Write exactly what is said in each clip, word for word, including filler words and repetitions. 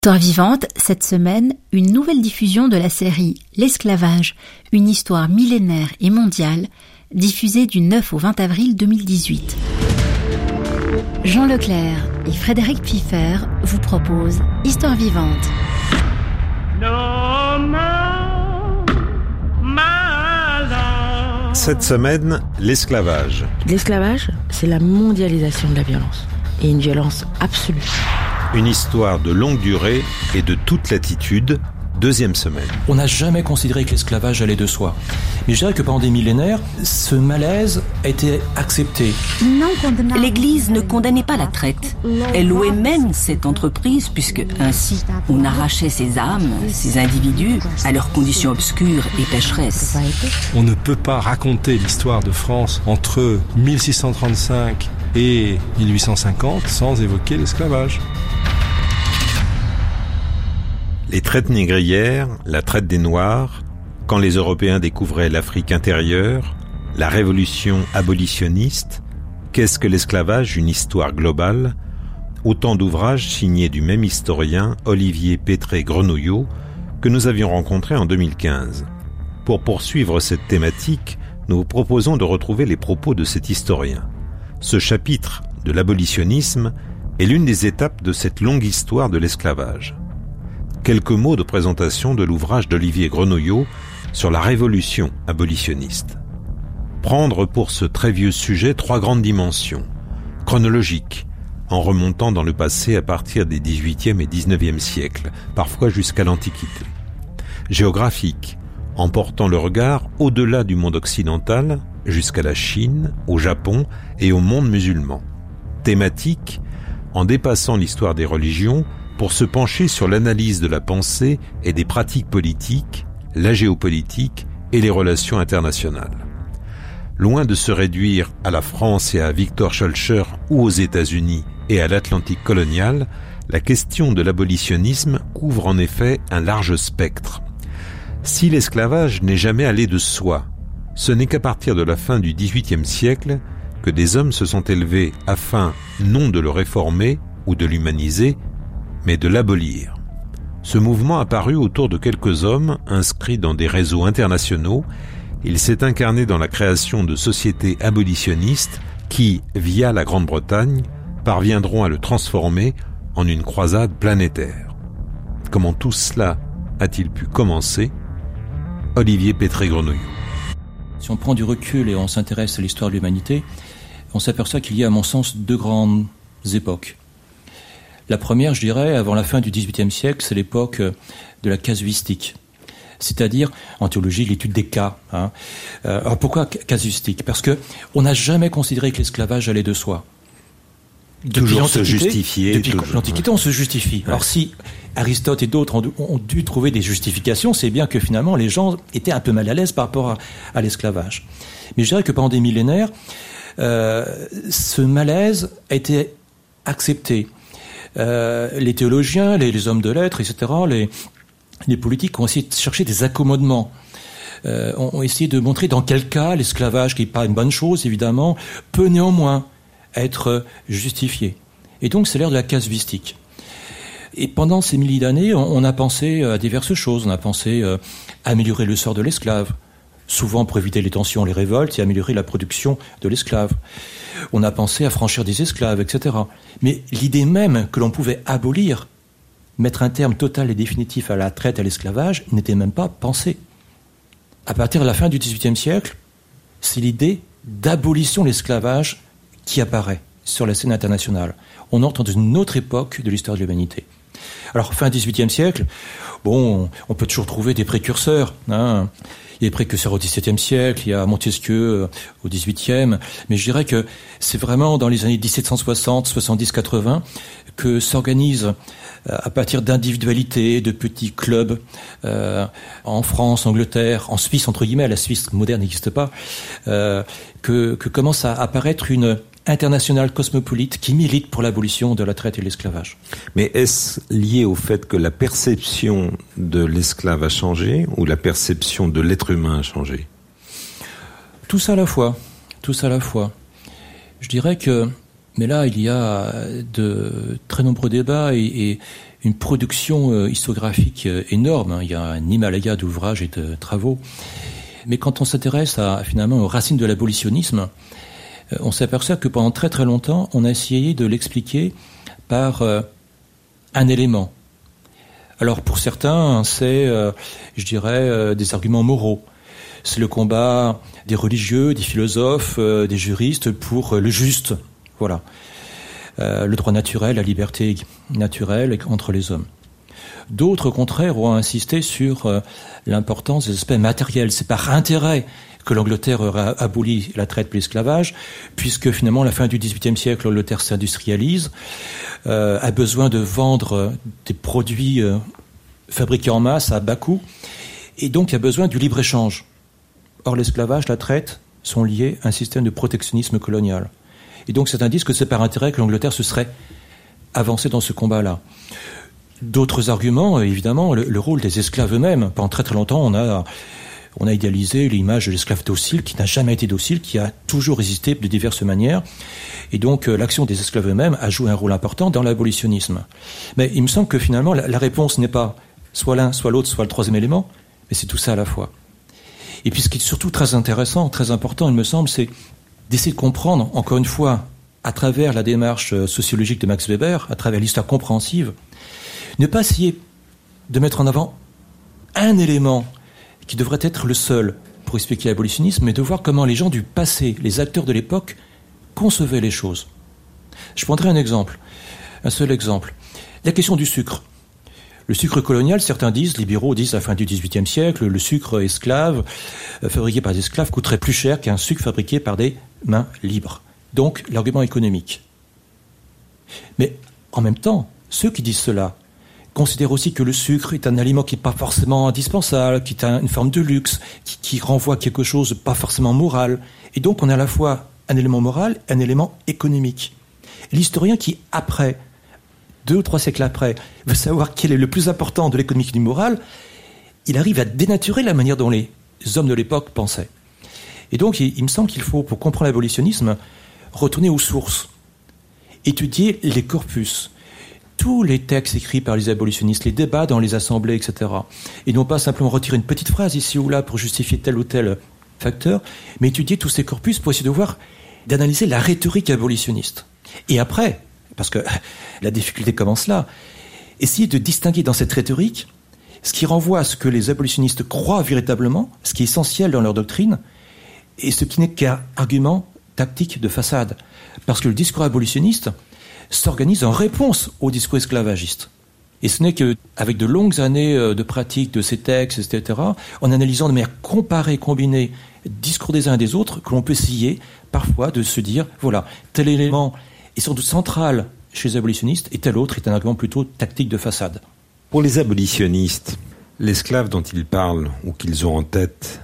Histoire vivante, cette semaine, une nouvelle diffusion de la série L'esclavage, une histoire millénaire et mondiale, diffusée du neuf au vingt avril deux mille dix-huit. Jean Leclerc et Frédéric Piffer vous proposent Histoire vivante. Cette semaine, l'esclavage. L'esclavage, c'est la mondialisation de la violence, et une violence absolue. Une histoire de longue durée et de toute latitude, deuxième semaine. On n'a jamais considéré que l'esclavage allait de soi. Mais je dirais que pendant des millénaires, ce malaise a été accepté. L'Église ne condamnait pas la traite. Elle louait même cette entreprise puisque ainsi on arrachait ces âmes, ces individus, à leurs conditions obscures et pécheresses. On ne peut pas raconter l'histoire de France entre mille six cent trente-cinq et mille huit cent cinquante sans évoquer l'esclavage. Les traites négrières, la traite des Noirs, quand les Européens découvraient l'Afrique intérieure, la révolution abolitionniste, qu'est-ce que l'esclavage, une histoire globale, autant d'ouvrages signés du même historien, Olivier Pétré-Grenouillot, que nous avions rencontré en deux mille quinze. Pour poursuivre cette thématique, nous vous proposons de retrouver les propos de cet historien. Ce chapitre de l'abolitionnisme est l'une des étapes de cette longue histoire de l'esclavage. Quelques mots de présentation de l'ouvrage d'Olivier Grenouillot sur la révolution abolitionniste. Prendre pour ce très vieux sujet trois grandes dimensions. Chronologique, en remontant dans le passé à partir des dix-huitième et dix-neuvième siècles, parfois jusqu'à l'Antiquité. Géographique, en portant le regard au-delà du monde occidental, jusqu'à la Chine, au Japon et au monde musulman. Thématique, en dépassant l'histoire des religions, pour se pencher sur l'analyse de la pensée et des pratiques politiques, la géopolitique et les relations internationales. Loin de se réduire à la France et à Victor Schœlcher ou aux États-Unis et à l'Atlantique colonial, la question de l'abolitionnisme couvre en effet un large spectre. Si l'esclavage n'est jamais allé de soi, ce n'est qu'à partir de la fin du dix-huitième siècle que des hommes se sont élevés afin non de le réformer ou de l'humaniser, mais de l'abolir. Ce mouvement apparu autour de quelques hommes inscrits dans des réseaux internationaux. Il s'est incarné dans la création de sociétés abolitionnistes qui, via la Grande-Bretagne, parviendront à le transformer en une croisade planétaire. Comment tout cela a-t-il pu commencer ? Olivier Pétré-Grenouillot. Si on prend du recul et on s'intéresse à l'histoire de l'humanité, on s'aperçoit qu'il y a, à mon sens, deux grandes époques. La première, je dirais, avant la fin du dix-huitième siècle, c'est l'époque de la casuistique. C'est-à-dire, en théologie, l'étude des cas. Hein. Euh, alors pourquoi casuistique ? Parce que on n'a jamais considéré que l'esclavage allait de soi. Depuis toujours se justifier. Depuis toujours, l'Antiquité, ouais. On se justifie. Ouais. Alors si Aristote et d'autres ont, ont dû trouver des justifications, c'est bien que finalement les gens étaient un peu mal à l'aise par rapport à, à l'esclavage. Mais je dirais que pendant des millénaires, euh, ce malaise a été accepté. Euh, les théologiens, les, les hommes de lettres, et cetera, les, les politiques ont essayé de chercher des accommodements, euh, ont, ont essayé de montrer dans quel cas l'esclavage, qui n'est pas une bonne chose évidemment, peut néanmoins être justifié. Et donc c'est l'ère de la casuistique. Et pendant ces milliers d'années, on, on a pensé à diverses choses. On a pensé euh, améliorer le sort de l'esclave, souvent pour éviter les tensions, les révoltes, et améliorer la production de l'esclave. On a pensé à franchir des esclaves, et cetera. Mais l'idée même que l'on pouvait abolir, mettre un terme total et définitif à la traite, à l'esclavage, n'était même pas pensée. À partir de la fin du dix-huitième siècle, c'est l'idée d'abolition de l'esclavage qui apparaît sur la scène internationale. On entre dans une autre époque de l'histoire de l'humanité. Alors, fin dix-huitième siècle, bon, on peut toujours trouver des précurseurs, hein. Il y a des précurseurs au dix-septième siècle, il y a Montesquieu au dix-huitième, mais je dirais que c'est vraiment dans les années dix-sept cent soixante, soixante-dix, quatre-vingts que s'organise à partir d'individualités, de petits clubs, euh, en France, Angleterre, en Suisse, entre guillemets, la Suisse moderne n'existe pas, euh, que, que commence à apparaître une internationale cosmopolite qui milite pour l'abolition de la traite et de l'esclavage. Mais est-ce lié au fait que la perception de l'esclave a changé ou la perception de l'être humain a changé ? Tout ça à la fois. Tout ça à la fois. Je dirais que Mais là, il y a de très nombreux débats et, et une production euh, historiographique euh, énorme. Il y a un Himalaya d'ouvrages et de travaux. Mais quand on s'intéresse à, finalement aux racines de l'abolitionnisme, euh, on s'aperçoit que pendant très très longtemps, on a essayé de l'expliquer par euh, un élément. Alors pour certains, c'est, euh, je dirais, euh, des arguments moraux. C'est le combat des religieux, des philosophes, euh, des juristes pour euh, le juste. Voilà. Euh, le droit naturel, la liberté naturelle entre les hommes. D'autres, au contraire, ont insisté sur euh, l'importance des aspects matériels. C'est par intérêt que l'Angleterre aurait aboli la traite et l'esclavage, puisque finalement, à la fin du dix-huitième siècle, l'Angleterre s'industrialise, euh, a besoin de vendre des produits euh, fabriqués en masse à bas coût, et donc a besoin du libre-échange. Or, l'esclavage, la traite, sont liés à un système de protectionnisme colonial. Et donc, certains disent que c'est par intérêt que l'Angleterre se serait avancée dans ce combat-là. D'autres arguments, évidemment, le, le rôle des esclaves eux-mêmes. Pendant très très longtemps, on a, on a idéalisé l'image de l'esclave docile, qui n'a jamais été docile, qui a toujours résisté de diverses manières. Et donc, euh, l'action des esclaves eux-mêmes a joué un rôle important dans l'abolitionnisme. Mais il me semble que finalement, la, la réponse n'est pas soit l'un, soit l'autre, soit le troisième élément, mais c'est tout ça à la fois. Et puis, ce qui est surtout très intéressant, très important, il me semble, c'est d'essayer de comprendre, encore une fois, à travers la démarche sociologique de Max Weber, à travers l'histoire compréhensive, ne pas essayer de mettre en avant un élément qui devrait être le seul pour expliquer l'abolitionnisme, mais de voir comment les gens du passé, les acteurs de l'époque, concevaient les choses. Je prendrai un exemple, un seul exemple. La question du sucre. Le sucre colonial, certains disent, libéraux disent à la fin du dix-huitième siècle, le sucre esclave, euh, fabriqué par des esclaves, coûterait plus cher qu'un sucre fabriqué par des mains libres. Donc, l'argument économique. Mais, en même temps, ceux qui disent cela considèrent aussi que le sucre est un aliment qui n'est pas forcément indispensable, qui est une forme de luxe, qui, qui renvoie à quelque chose de pas forcément moral. Et donc, on a à la fois un élément moral et un élément économique. Et l'historien qui, après, deux ou trois siècles après, veut savoir quel est le plus important de l'économique et du moral, il arrive à dénaturer la manière dont les hommes de l'époque pensaient. Et donc, il, il me semble qu'il faut, pour comprendre l'abolitionnisme, retourner aux sources, étudier les corpus, tous les textes écrits par les abolitionnistes, les débats dans les assemblées, et cetera. Et non pas simplement retirer une petite phrase ici ou là pour justifier tel ou tel facteur, mais étudier tous ces corpus pour essayer de voir, d'analyser la rhétorique abolitionniste. Et après, parce que la difficulté commence là, essayer de distinguer dans cette rhétorique ce qui renvoie à ce que les abolitionnistes croient véritablement, ce qui est essentiel dans leur doctrine, et ce qui n'est qu'un argument tactique de façade. Parce que le discours abolitionniste s'organise en réponse au discours esclavagiste. Et ce n'est qu'avec de longues années de pratique de ces textes, et cetera, en analysant de manière comparée, combinée, discours des uns et des autres, que l'on peut essayer parfois de se dire, voilà, tel élément est sans doute central chez les abolitionnistes, et tel autre est un argument plutôt tactique de façade. Pour les abolitionnistes, l'esclave dont ils parlent, ou qu'ils ont en tête,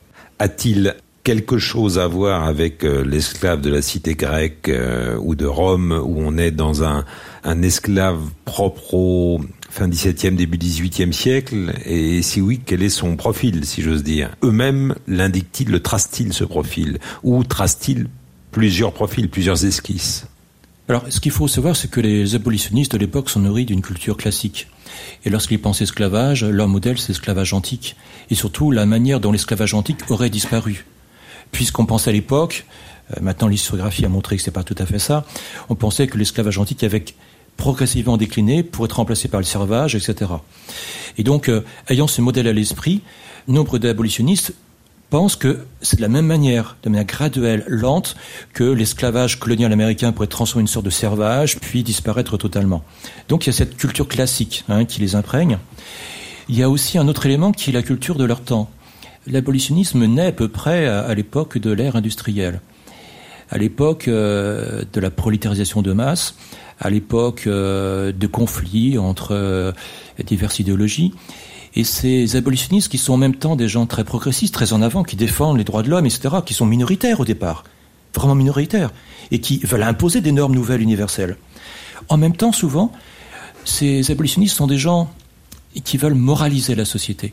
a-t-il quelque chose à voir avec euh, l'esclave de la cité grecque euh, ou de Rome, où on est dans un, un esclave propre au fin dix-septième, début dix-huitième siècle? Et si oui, quel est son profil, si j'ose dire? Eux-mêmes l'indiquent-ils, le tracent-ils, ce profil? Ou tracent-ils plusieurs profils, plusieurs esquisses? Alors, ce qu'il faut savoir, c'est que les abolitionnistes de l'époque sont nourris d'une culture classique. Et lorsqu'ils pensent esclavage, leur modèle, c'est l'esclavage antique. Et surtout, la manière dont l'esclavage antique aurait disparu. Puisqu'on pensait à l'époque, euh, maintenant l'historiographie a montré que c'est pas tout à fait ça, on pensait que l'esclavage antique avait progressivement décliné pour être remplacé par le servage, et cetera. Et donc, euh, ayant ce modèle à l'esprit, nombre d'abolitionnistes pensent que c'est de la même manière, de manière graduelle, lente, que l'esclavage colonial américain pourrait transformer une sorte de servage, puis disparaître totalement. Donc il y a cette culture classique hein, qui les imprègne. Il y a aussi un autre élément qui est la culture de leur temps. L'abolitionnisme naît à peu près à, à l'époque de l'ère industrielle, à l'époque euh, de la prolétarisation de masse, à l'époque euh, de conflits entre euh, diverses idéologies. Et ces abolitionnistes qui sont en même temps des gens très progressistes, très en avant, qui défendent les droits de l'homme, et cetera, qui sont minoritaires au départ, vraiment minoritaires, et qui veulent imposer des normes nouvelles universelles. En même temps, souvent, ces abolitionnistes sont des gens qui veulent moraliser la société.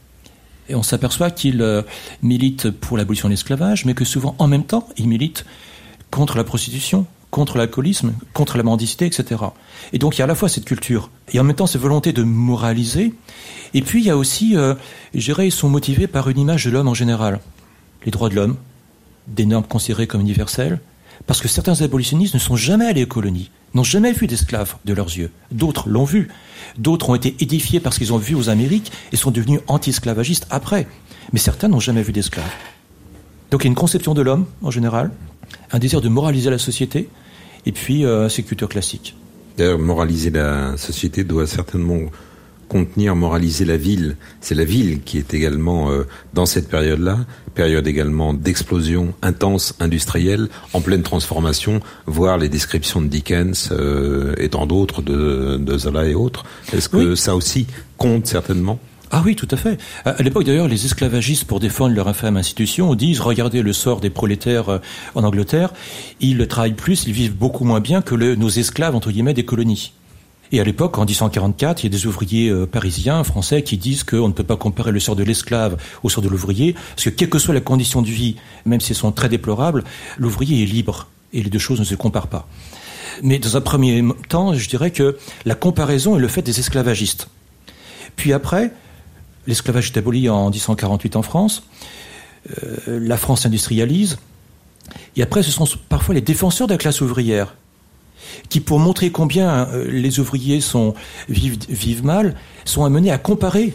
Et on s'aperçoit qu'ils euh, militent pour l'abolition de l'esclavage, mais que souvent, en même temps, ils militent contre la prostitution, contre l'alcoolisme, contre la mendicité, et cetera. Et donc il y a à la fois cette culture, et en même temps cette volonté de moraliser, et puis il y a aussi, euh, je dirais, ils sont motivés par une image de l'homme en général. Les droits de l'homme, des normes considérées comme universelles, parce que certains abolitionnistes ne sont jamais allés aux colonies, n'ont jamais vu d'esclaves de leurs yeux. D'autres l'ont vu. D'autres ont été édifiés parce qu'ils ont vu aux Amériques et sont devenus anti-esclavagistes après. Mais certains n'ont jamais vu d'esclaves. Donc il y a une conception de l'homme, en général, un désir de moraliser la société, et puis euh, ces cultures classiques. D'ailleurs, moraliser la société doit certainement contenir, moraliser la ville. C'est la ville qui est également, euh, dans cette période-là, période également d'explosion intense industrielle, en pleine transformation, voire les descriptions de Dickens euh, et tant d'autres, de, de Zola et autres. Est-ce que oui. ça aussi compte certainement ? Ah oui, tout à fait. À l'époque, d'ailleurs, les esclavagistes, pour défendre leur infâme institution, disent, regardez le sort des prolétaires en Angleterre, ils travaillent plus, ils vivent beaucoup moins bien que le, nos esclaves, entre guillemets, des colonies. Et à l'époque, en dix cent quarante-quatre, il y a des ouvriers euh, parisiens, français, qui disent qu'on ne peut pas comparer le sort de l'esclave au sort de l'ouvrier, parce que quelle que soit la condition de vie, même si elles sont très déplorables, l'ouvrier est libre, et les deux choses ne se comparent pas. Mais dans un premier temps, je dirais que la comparaison est le fait des esclavagistes. Puis après, l'esclavage est aboli en dix cent quarante-huit en France, euh, la France s'industrialise, et après ce sont parfois les défenseurs de la classe ouvrière qui, pour montrer combien euh, les ouvriers sont, vivent, vivent mal, sont amenés à comparer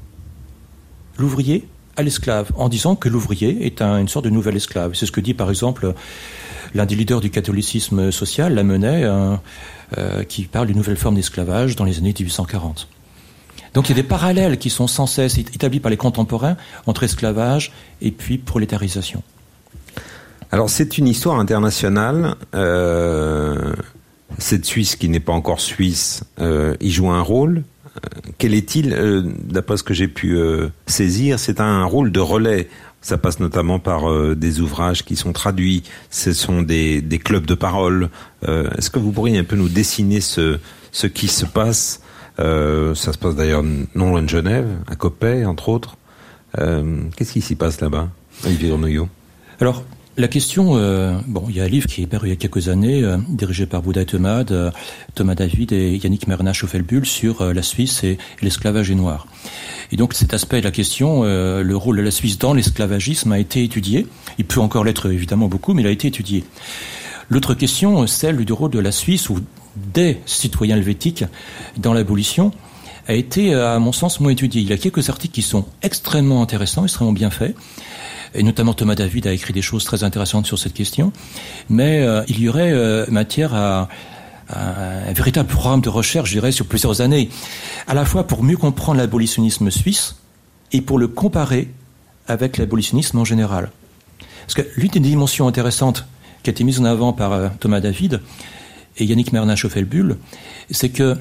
l'ouvrier à l'esclave, en disant que l'ouvrier est un, une sorte de nouvel esclave. C'est ce que dit par exemple l'un des leaders du catholicisme social, Lamennais, euh, euh, qui parle d'une nouvelle forme d'esclavage dans les années dix-huit cent quarante. Donc il y a des parallèles qui sont sans cesse établis par les contemporains entre esclavage et puis prolétarisation. Alors c'est une histoire internationale. Euh, cette Suisse qui n'est pas encore suisse, euh, y joue un rôle. Euh, quel est-il euh, d'après ce que j'ai pu euh, saisir, c'est un rôle de relais. Ça passe notamment par euh, des ouvrages qui sont traduits. Ce sont des, des clubs de parole. Euh, est-ce que vous pourriez un peu nous dessiner ce, ce qui se passe? Euh, ça se passe d'ailleurs non loin de Genève, à Coppet, entre autres. Euh, qu'est-ce qui s'y passe là-bas, Olivier Grenouillot? Alors, la question, euh, bon, il y a un livre qui est paru il y a quelques années, euh, dirigé par Bouddha Temad, euh, Thomas David et Yannick Merna-Schaufelbull sur euh, la Suisse et, et l'esclavage des Noirs. Et donc cet aspect de la question, euh, le rôle de la Suisse dans l'esclavagisme a été étudié. Il peut encore l'être évidemment beaucoup, mais il a été étudié. L'autre question, celle du rôle de la Suisse ou des citoyens helvétiques dans l'abolition, a été, à mon sens, moins étudiée. Il y a quelques articles qui sont extrêmement intéressants, extrêmement bien faits, et notamment Thomas David a écrit des choses très intéressantes sur cette question, mais euh, il y aurait euh, matière à, à un véritable programme de recherche, je dirais, sur plusieurs années, à la fois pour mieux comprendre l'abolitionnisme suisse et pour le comparer avec l'abolitionnisme en général. Parce que l'une des dimensions intéressantes qui a été mise en avant par euh, Thomas David et Yannick Merna-Schaufelbull, c'est que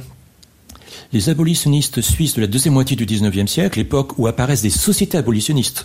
les abolitionnistes suisses de la deuxième moitié du dix-neuvième siècle, l'époque où apparaissent des sociétés abolitionnistes,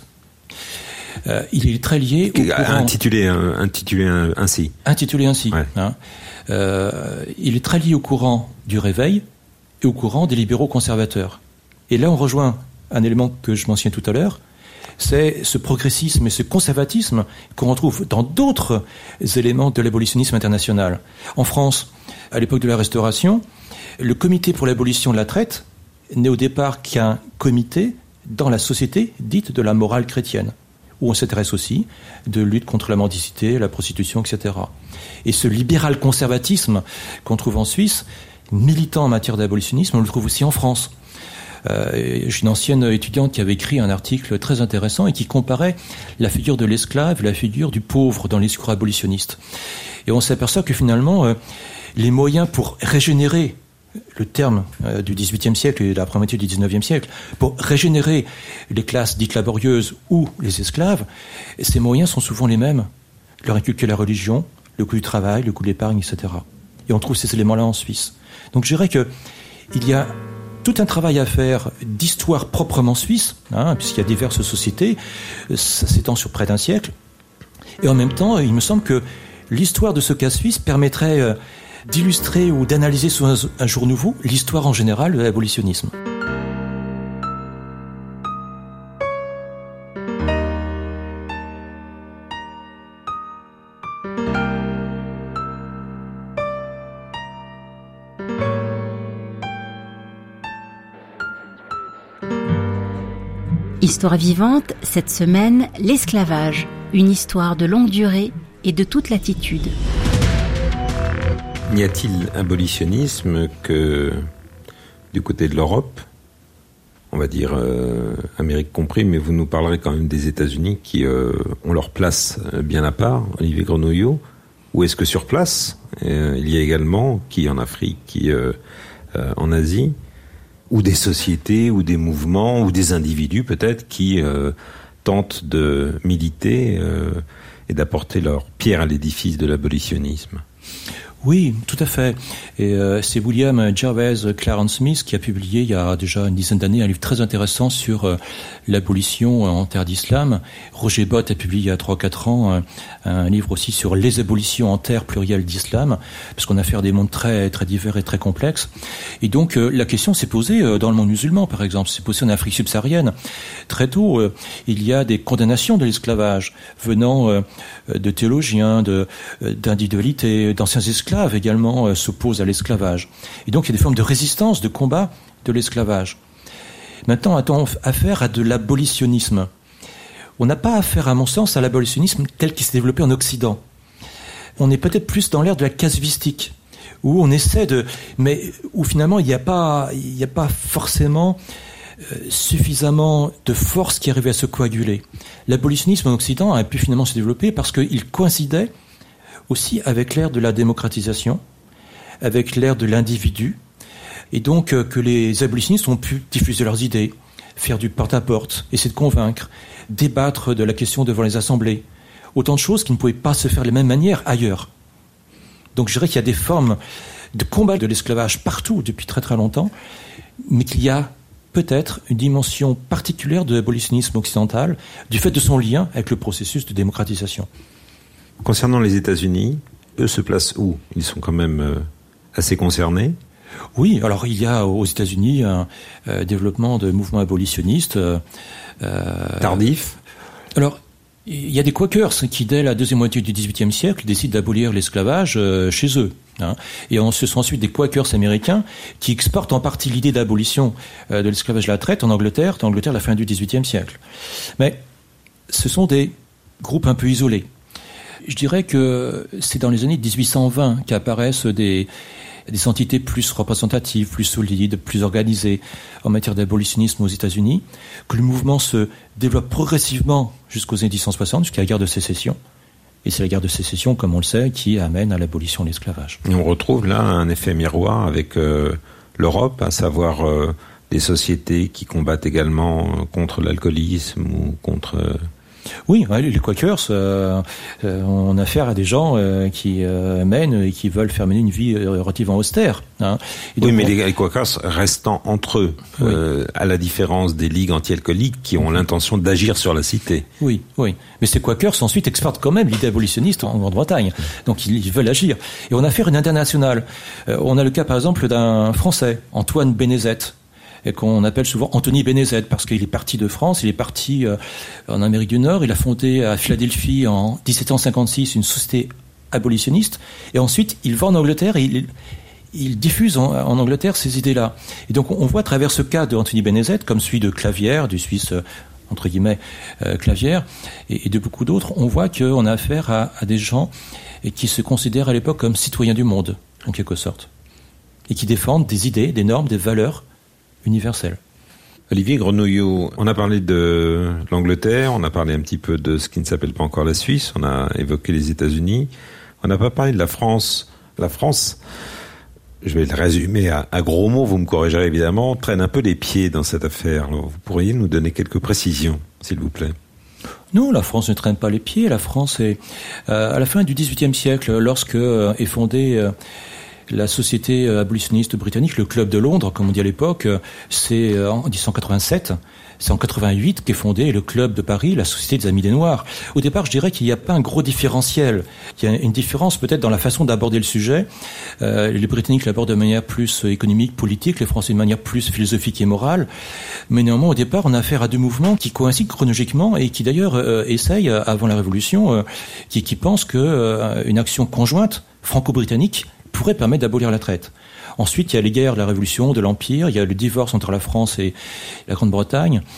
euh, il est très lié au courant... Intitulé, euh, intitulé ainsi. Intitulé ainsi. Ouais. Hein. Euh, il est très lié au courant du Réveil et au courant des libéraux conservateurs. Et là, on rejoint un élément que je mentionnais tout à l'heure, c'est ce progressisme et ce conservatisme qu'on retrouve dans d'autres éléments de l'abolitionnisme international. En France, à l'époque de la Restauration, le comité pour l'abolition de la traite n'est au départ qu'un comité dans la société dite de la morale chrétienne, où on s'intéresse aussi de lutte contre la mendicité, la prostitution, et cetera. Et ce libéral-conservatisme qu'on trouve en Suisse, militant en matière d'abolitionnisme, on le trouve aussi en France. Euh, j'ai une ancienne étudiante qui avait écrit un article très intéressant et qui comparait la figure de l'esclave et la figure du pauvre dans les discours abolitionnistes. Et on s'aperçoit que finalement, euh, les moyens pour régénérer le terme euh, du dix-huitième siècle et de la première moitié du dix-neuvième siècle, pour régénérer les classes dites laborieuses ou les esclaves, ces moyens sont souvent les mêmes. Leur inculquer la religion, le coût du travail, le coût de l'épargne, et cetera. Et on trouve ces éléments-là en Suisse. Donc je dirais que il y a tout un travail à faire d'histoire proprement suisse, hein, puisqu'il y a diverses sociétés, ça s'étend sur près d'un siècle. Et en même temps, il me semble que l'histoire de ce cas suisse permettrait euh, d'illustrer ou d'analyser sous un, un jour nouveau l'histoire en général de l'abolitionnisme. Histoire vivante, cette semaine, l'esclavage, une histoire de longue durée et de toute latitude. N'y a-t-il abolitionnisme que du côté de l'Europe, on va dire euh, Amérique compris, mais vous nous parlerez quand même des États-Unis qui euh, ont leur place bien à part, Olivier Grenouillot, ou est-ce que sur place, euh, il y a également, qui en Afrique, qui euh, euh, en Asie, ou des sociétés, ou des mouvements, ou des individus peut-être qui euh, tentent de militer euh, et d'apporter leur pierre à l'édifice de l'abolitionnisme. Oui, tout à fait. Et euh, c'est William Jarvis Clarence Smith qui a publié il y a déjà une dizaine d'années un livre très intéressant sur euh, l'abolition en terre d'islam. Roger Bott a publié il y a trois quatre ans un, un livre aussi sur les abolitions en terre plurielle d'islam, parce qu'on a affaire à des mondes très très divers et très complexes. Et donc euh, la question s'est posée euh, dans le monde musulman, par exemple, s'est posée en Afrique subsaharienne. Très tôt, euh, il y a des condamnations de l'esclavage venant euh, de théologiens, de euh, d'individualités, d'anciens esclaves également euh, s'opposent à l'esclavage. Et donc il y a des formes de résistance, de combat de l'esclavage. Maintenant, a-t-on affaire à de l'abolitionnisme ? On n'a pas affaire, à mon sens, à l'abolitionnisme tel qu'il s'est développé en Occident. On est peut-être plus dans l'ère de la casuistique, où on essaie de... mais où finalement il n'y a pas, il n'y a pas forcément euh, suffisamment de force qui arrivait à se coaguler. L'abolitionnisme en Occident a pu finalement se développer parce qu'il coïncidait aussi avec l'ère de la démocratisation, avec l'ère de l'individu, et donc euh, que les abolitionnistes ont pu diffuser leurs idées, faire du porte-à-porte, essayer de convaincre, débattre de la question devant les assemblées. Autant de choses qui ne pouvaient pas se faire de la même manière ailleurs. Donc je dirais qu'il y a des formes de combat de l'esclavage partout depuis très très longtemps, mais qu'il y a peut-être une dimension particulière de l'abolitionnisme occidental du fait de son lien avec le processus de démocratisation. Concernant les États-Unis, eux se placent où ? Ils sont quand même euh, assez concernés. Oui, alors il y a aux États-Unis un euh, développement de mouvements abolitionnistes. Euh, Tardif. Alors, il y a des Quakers qui, dès la deuxième moitié du dix-huitième siècle, décident d'abolir l'esclavage euh, chez eux. Hein. Et on, ce sont ensuite des Quakers américains qui exportent en partie l'idée d'abolition euh, de l'esclavage de la traite en Angleterre, en Angleterre à la fin du dix-huitième siècle. Mais ce sont des groupes un peu isolés. Je dirais que c'est dans les années dix-huit cent vingt qu'apparaissent des, des entités plus représentatives, plus solides, plus organisées en matière d'abolitionnisme aux États-Unis, que le mouvement se développe progressivement jusqu'aux années dix-huit cent soixante, jusqu'à la guerre de sécession. Et c'est la guerre de sécession, comme on le sait, qui amène à l'abolition de l'esclavage. Et on retrouve là un effet miroir avec euh, l'Europe, à savoir euh, des sociétés qui combattent également contre l'alcoolisme ou contre... Euh Oui, les Quakers, euh, euh, on a affaire à des gens euh, qui euh, mènent et qui veulent faire mener une vie euh, relativement austère. Hein. Et donc, oui, mais on... les Quakers restant entre eux, oui. euh, à la différence des ligues anti-alcooliques qui ont l'intention d'agir sur la cité. Oui, oui. Mais ces Quakers ensuite exportent quand même l'idée abolitionniste en Grande-Bretagne. Donc ils, ils veulent agir. Et on a affaire à une internationale. Euh, on a le cas par exemple d'un Français, Antoine Bénézet, et qu'on appelle souvent Anthony Bénézet, parce qu'il est parti de France, il est parti euh, en Amérique du Nord, il a fondé à Philadelphie en dix-sept cent cinquante-six une société abolitionniste, et ensuite il va en Angleterre et il, il diffuse en, en Angleterre ces idées-là. Et donc on voit à travers ce cas de Anthony Bénézet, comme celui de Clavière, du Suisse, euh, entre guillemets, euh, Clavière, et, et de beaucoup d'autres, on voit qu'on a affaire à, à des gens et qui se considèrent à l'époque comme citoyens du monde, en quelque sorte, et qui défendent des idées, des normes, des valeurs universel. Olivier Grenouillot, on a parlé de l'Angleterre, on a parlé un petit peu de ce qui ne s'appelle pas encore la Suisse, on a évoqué les États-Unis, on n'a pas parlé de la France. La France, je vais le résumer à, à gros mots, vous me corrigerez évidemment, traîne un peu les pieds dans cette affaire. Alors, vous pourriez nous donner quelques précisions, s'il vous plaît ? Non, la France ne traîne pas les pieds. La France est, euh, à la fin du dix-huitième siècle, lorsque euh, est fondée euh, la société abolitionniste britannique, le Club de Londres, comme on dit à l'époque, c'est en dix-huit cent quatre-vingt-sept, c'est en quatre-vingt-huit qu'est fondé le Club de Paris, la Société des Amis des Noirs. Au départ, je dirais qu'il n'y a pas un gros différentiel. Il y a une différence peut-être dans la façon d'aborder le sujet. Euh, les Britanniques l'abordent de manière plus économique, politique, les Français de manière plus philosophique et morale. Mais néanmoins, au départ, on a affaire à deux mouvements qui coïncident chronologiquement et qui d'ailleurs euh, essayent, avant la Révolution, euh, qui, qui pensent que euh, une action conjointe franco-britannique pourrait permettre d'abolir la traite. Ensuite, il y a les guerres de la Révolution, de l'Empire, il y a le divorce entre la France et la Grande-Bretagne.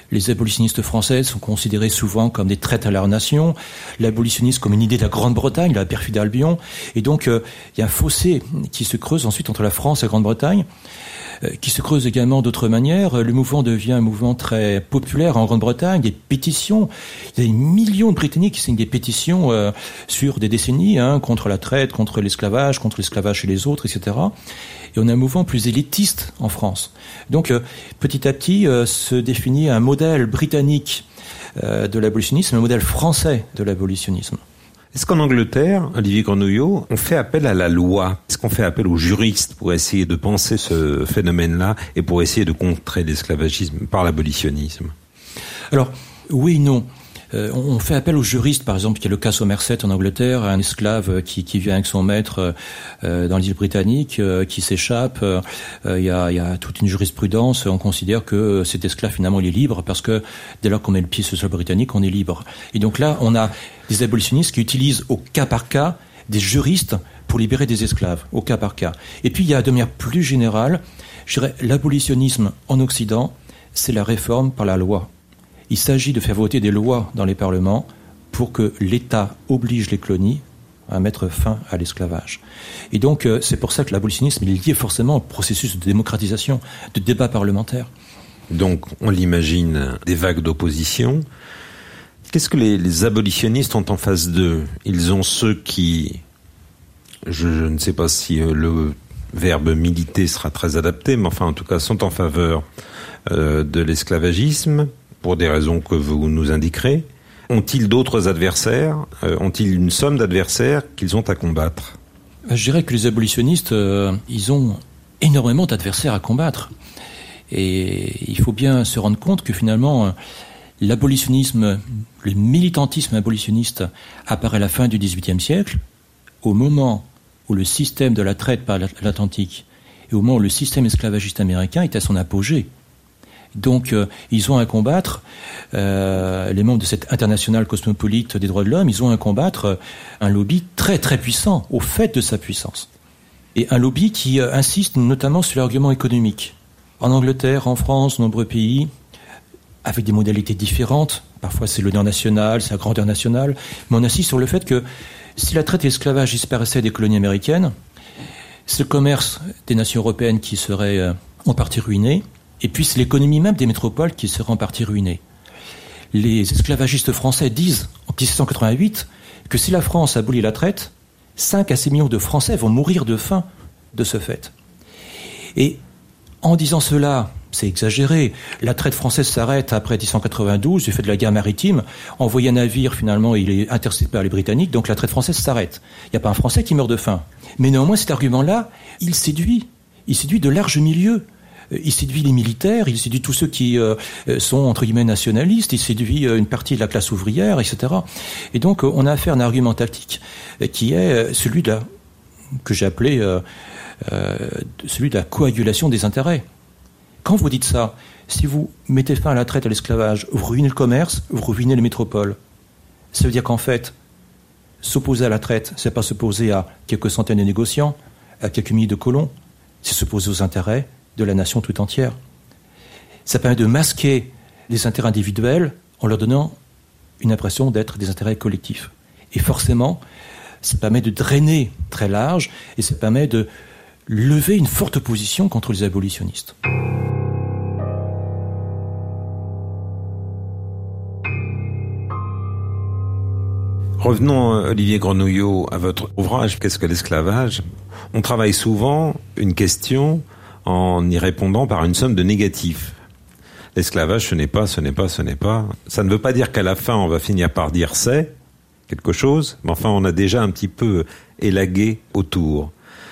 Les abolitionnistes français sont considérés souvent comme des traîtres à leur nation, l'abolitionnisme comme une idée de la Grande-Bretagne, la perfide Albion, et donc il euh, y a un fossé qui se creuse ensuite entre la France et la Grande-Bretagne, euh, qui se creuse également d'autres manières. Le mouvement devient un mouvement très populaire en Grande-Bretagne, des pétitions, il y a des millions de Britanniques qui signent des pétitions euh, sur des décennies, hein, contre la traite, contre l'esclavage, contre l'esclavage chez les autres, et cetera. Et on a un mouvement plus élitiste en France. Donc, euh, petit à petit, euh, se définit un modèle britannique euh, de l'abolitionnisme, un modèle français de l'abolitionnisme. Est-ce qu'en Angleterre, Olivier Grenouillot, on fait appel à la loi? Est-ce qu'on fait appel aux juristes pour essayer de penser ce phénomène-là et pour essayer de contrer l'esclavagisme par l'abolitionnisme? Alors, oui et non. Euh, on fait appel aux juristes, par exemple, il y a le cas Somerset en Angleterre, un esclave qui, qui vient avec son maître euh, dans l'île britannique, euh, qui s'échappe. Euh, il, y a, il y a toute une jurisprudence. On considère que cet esclave, finalement, il est libre parce que dès lors qu'on met le pied sur le sol britannique, on est libre. Et donc là, on a des abolitionnistes qui utilisent au cas par cas des juristes pour libérer des esclaves, au cas par cas. Et puis, il y a de manière plus générale, je dirais, l'abolitionnisme en Occident, c'est la réforme par la loi. Il s'agit de faire voter des lois dans les parlements pour que l'État oblige les colonies à mettre fin à l'esclavage. Et donc, euh, c'est pour ça que l'abolitionnisme est lié forcément au processus de démocratisation, de débat parlementaire. Donc, on l'imagine, des vagues d'opposition. Qu'est-ce que les, les abolitionnistes ont en face d'eux? Ils ont ceux qui, je, je ne sais pas si euh, le verbe militer sera très adapté, mais enfin, en tout cas, sont en faveur euh, de l'esclavagisme, pour des raisons que vous nous indiquerez. Ont-ils d'autres adversaires? euh, Ont-ils une somme d'adversaires qu'ils ont à combattre? Je dirais que les abolitionnistes, euh, ils ont énormément d'adversaires à combattre. Et il faut bien se rendre compte que finalement, l'abolitionnisme, le militantisme abolitionniste apparaît à la fin du dix-huitième siècle, au moment où le système de la traite par l'Atlantique et au moment où le système esclavagiste américain est à son apogée. Donc, euh, ils ont à combattre, euh, les membres de cette internationale cosmopolite des droits de l'homme, ils ont à combattre euh, un lobby très très puissant, au fait de sa puissance. Et un lobby qui euh, insiste notamment sur l'argument économique. En Angleterre, en France, nombreux pays, avec des modalités différentes, parfois c'est l'honneur national, c'est la grandeur nationale, mais on insiste sur le fait que si la traite et l'esclavage disparaissaient des colonies américaines, c'est le commerce des nations européennes qui serait euh, en partie ruiné, et puis c'est l'économie même des métropoles qui serait en partie ruinée. Les esclavagistes français disent, en dix-sept cent quatre-vingt-huit, que si la France abolit la traite, cinq à six millions de Français vont mourir de faim de ce fait. Et en disant cela, c'est exagéré. La traite française s'arrête après dix-sept cent quatre-vingt-douze, du fait de la guerre maritime. Envoyer un navire, finalement, il est intercepté par les Britanniques, donc la traite française s'arrête. Il n'y a pas un Français qui meurt de faim. Mais néanmoins, cet argument-là, il séduit. Il séduit de larges milieux. Il séduit les militaires, il séduit tous ceux qui euh, sont, entre guillemets, nationalistes, il séduit euh, une partie de la classe ouvrière, et cetera. Et donc, euh, on a affaire à un argument tactique euh, qui est euh, celui de la, que j'ai appelé euh, euh, celui de la coagulation des intérêts. Quand vous dites ça, si vous mettez fin à la traite et à l'esclavage, vous ruinez le commerce, vous ruinez les métropoles. Ça veut dire qu'en fait, s'opposer à la traite, c'est pas s'opposer à quelques centaines de négociants, à quelques milliers de colons, c'est s'opposer aux intérêts de la nation tout entière. Ça permet de masquer les intérêts individuels en leur donnant une impression d'être des intérêts collectifs. Et forcément, ça permet de drainer très large et ça permet de lever une forte opposition contre les abolitionnistes. Revenons, Olivier Grenouillot, à votre ouvrage « Qu'est-ce que l'esclavage ?» On travaille souvent une question en y répondant par une somme de négatifs. L'esclavage, ce n'est pas, ce n'est pas, ce n'est pas. Ça ne veut pas dire qu'à la fin, on va finir par dire c'est quelque chose, mais enfin, on a déjà un petit peu élagué autour.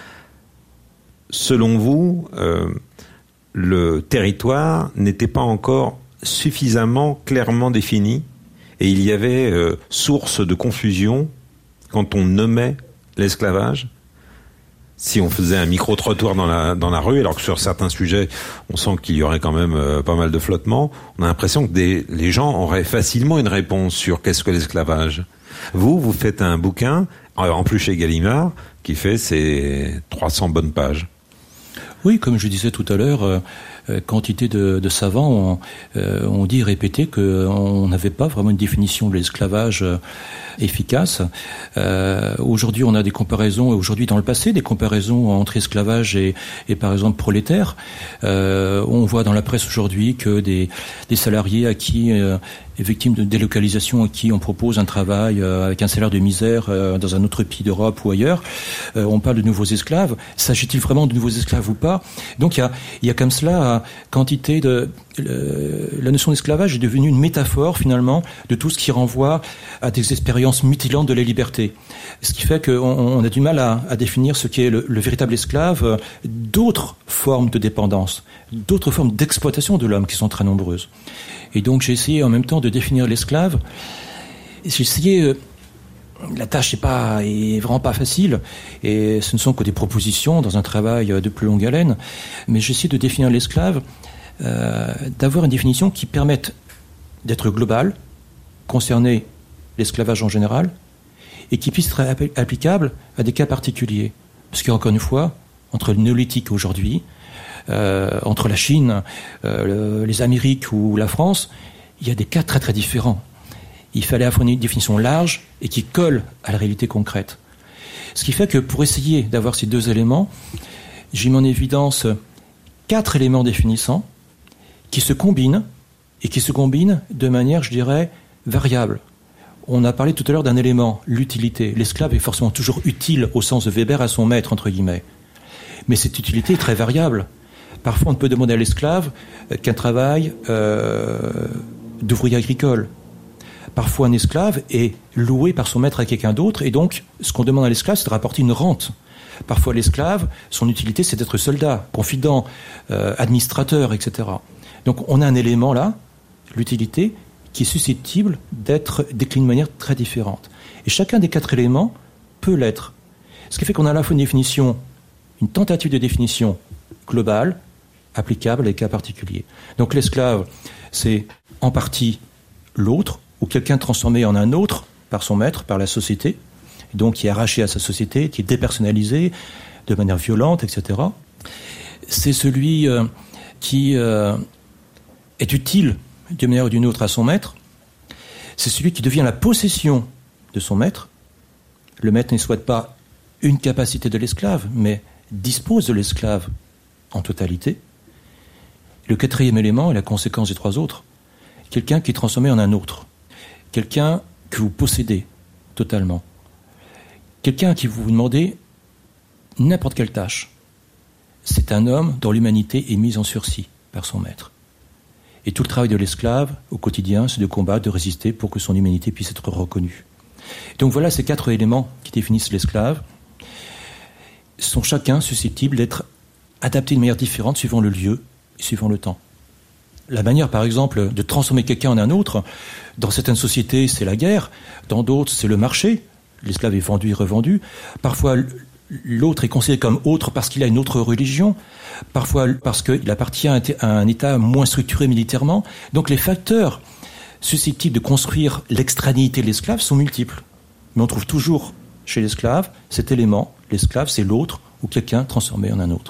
Selon vous, euh, le territoire n'était pas encore suffisamment clairement défini et il y avait euh, source de confusion quand on nommait l'esclavage. Si on faisait un micro-trottoir dans la, dans la rue, alors que sur certains sujets, on sent qu'il y aurait quand même euh, pas mal de flottement, on a l'impression que des, les gens auraient facilement une réponse sur qu'est-ce que l'esclavage. Vous, vous faites un bouquin, en plus chez Gallimard, qui fait ses trois cents bonnes pages. Oui, comme je disais tout à l'heure, euh, euh, quantité de, de savants ont, euh, ont dit et répété qu'on n'avait pas vraiment une définition de l'esclavage euh, efficace. Euh, aujourd'hui, on a des comparaisons, aujourd'hui dans le passé, des comparaisons entre esclavage et, et par exemple prolétaire. Euh, on voit dans la presse aujourd'hui que des, des salariés à qui euh, victimes de délocalisation à qui on propose un travail euh, avec un salaire de misère euh, dans un autre pays d'Europe ou ailleurs, euh, on parle de nouveaux esclaves. S'agit-il vraiment de nouveaux esclaves ou pas? Donc il y a, il y a comme cela quantité de... Le, la notion d'esclavage est devenue une métaphore finalement de tout ce qui renvoie à des expériences mutilantes de la liberté. Ce qui fait qu'on on a du mal à, à définir ce qu'est le, le véritable esclave, euh, d'autres formes de dépendance, d'autres formes d'exploitation de l'homme qui sont très nombreuses. Et donc j'ai essayé en même temps de définir l'esclave. J'ai essayé... Euh, la tâche n'est pas, est vraiment pas facile, et ce ne sont que des propositions dans un travail de plus longue haleine, mais j'ai essayé de définir l'esclave, euh, d'avoir une définition qui permette d'être globale, concerner l'esclavage en général, et qui puisse être applicable à des cas particuliers. Parce qu'encore une fois, entre le néolithique aujourd'hui, euh, entre la Chine, euh, le, les Amériques ou la France, il y a des cas très très différents. Il fallait avoir une définition large et qui colle à la réalité concrète. Ce qui fait que pour essayer d'avoir ces deux éléments, j'ai mis en évidence quatre éléments définissants qui se combinent et qui se combinent de manière, je dirais, variable. On a parlé tout à l'heure d'un élément, l'utilité. L'esclave est forcément toujours utile au sens de Weber à son maître, entre guillemets. Mais cette utilité est très variable. Parfois, on peut demander à l'esclave qu'un travail euh, d'ouvrier agricole. Parfois, un esclave est loué par son maître à quelqu'un d'autre, et donc, ce qu'on demande à l'esclave, c'est de rapporter une rente. Parfois, l'esclave, son utilité, c'est d'être soldat, confident, euh, administrateur, et cetera. Donc, on a un élément là, l'utilité, qui est susceptible d'être décliné de manière très différente. Et chacun des quatre éléments peut l'être. Ce qui fait qu'on a à la fois une définition, une tentative de définition globale, applicable à des cas particuliers. Donc, l'esclave, c'est en partie l'autre, ou quelqu'un transformé en un autre par son maître, par la société, donc qui est arraché à sa société, qui est dépersonnalisé de manière violente, et cetera. C'est celui euh, qui euh, est utile d'une manière ou d'une autre à son maître. C'est celui qui devient la possession de son maître. Le maître ne souhaite pas une capacité de l'esclave, mais dispose de l'esclave en totalité. Le quatrième élément est la conséquence des trois autres. Quelqu'un qui est transformé en un autre. Quelqu'un que vous possédez totalement. Quelqu'un à qui vous vous demandez n'importe quelle tâche. C'est un homme dont l'humanité est mise en sursis par son maître. Et tout le travail de l'esclave, au quotidien, c'est de combattre, de résister pour que son humanité puisse être reconnue. Donc voilà ces quatre éléments qui définissent l'esclave. Sont chacun susceptibles d'être adaptés de manière différente suivant le lieu et suivant le temps. La manière, par exemple, de transformer quelqu'un en un autre, dans certaines sociétés, c'est la guerre, dans d'autres, c'est le marché. L'esclave est vendu et revendu. Parfois, l'autre est considéré comme autre parce qu'il a une autre religion, parfois parce qu'il appartient à un État moins structuré militairement. Donc les facteurs susceptibles de construire l'extranéité de l'esclave sont multiples. Mais on trouve toujours chez l'esclave cet élément. L'esclave, c'est l'autre ou quelqu'un transformé en un autre.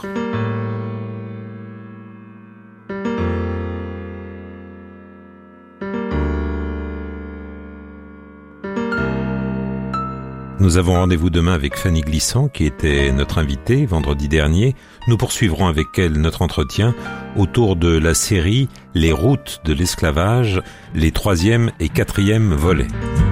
Nous avons rendez-vous demain avec Fanny Glissant, qui était notre invitée vendredi dernier. Nous poursuivrons avec elle notre entretien autour de la série Les routes de l'esclavage, les troisième et quatrième volets.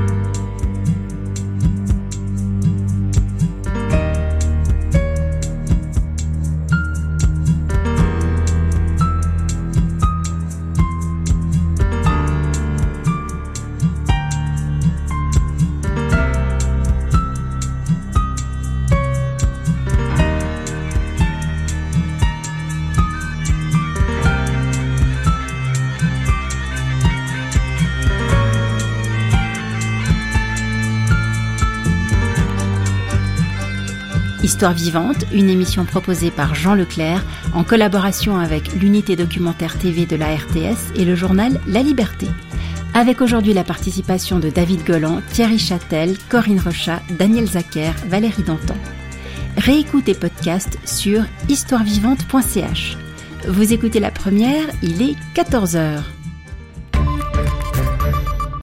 Histoire vivante, une émission proposée par Jean Leclerc en collaboration avec l'unité documentaire T V de la R T S et le journal La Liberté. Avec aujourd'hui la participation de David Golan, Thierry Châtel, Corinne Rochat, Daniel Zacher, Valérie Dantan. Réécoute et podcast sur histoire vivante point c h. Vous écoutez La Première, il est quatorze heures.